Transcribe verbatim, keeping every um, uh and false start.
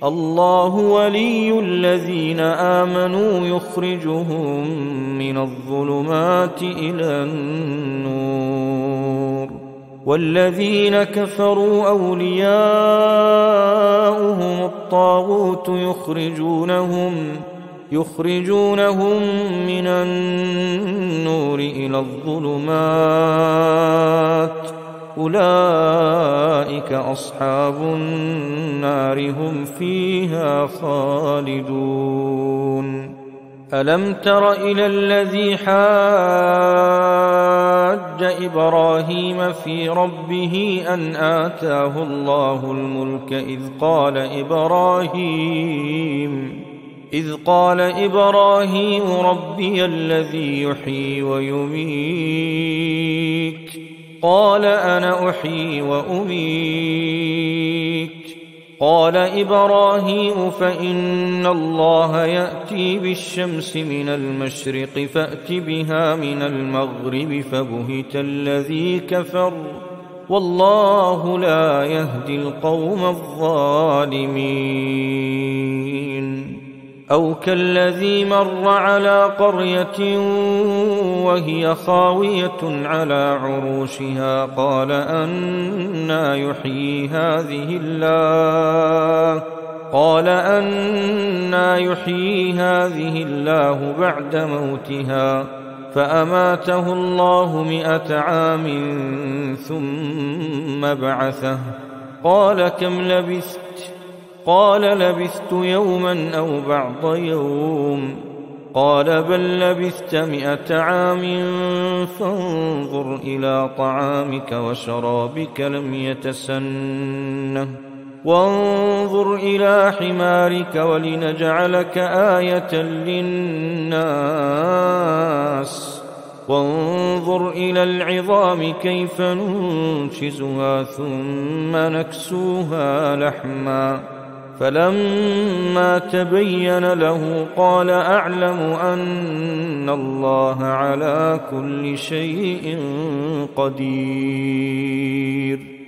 الله ولي الذين آمنوا يخرجهم من الظلمات إلى النور والذين كفروا أولياؤهم الطاغوت يخرجونهم يخرجونهم من النور إلى الظلمات أولئك أصحاب النار هم فيها خالدون ألم تر إلى الذي حاج إبراهيم في ربه أن آتاه الله الملك إذ قال إبراهيم إذ قال إبراهيم ربي الذي يحيي ويميت قال أنا أحيي وأميت قال إبراهيم فإن الله يأتي بالشمس من المشرق فأت بها من المغرب فبهت الذي كفر والله لا يهدي القوم الظالمين أو كالذي مر على قرية وهي خاوية على عروشها قال أنى يحيي هذه الله قال أنى يحيي هذه الله بعد موتها فأماته الله مئة عام ثم بعثه قال كم لبثت قال لبثت يوما أو بعض يوم قال بل لبثت مئة عام فانظر إلى طعامك وشرابك لم يتسنه وانظر إلى حمارك ولنجعلك آية للناس وانظر إلى العظام كيف ننشزها ثم نكسوها لحما فلما تبين له قال أعلم أن الله على كل شيء قدير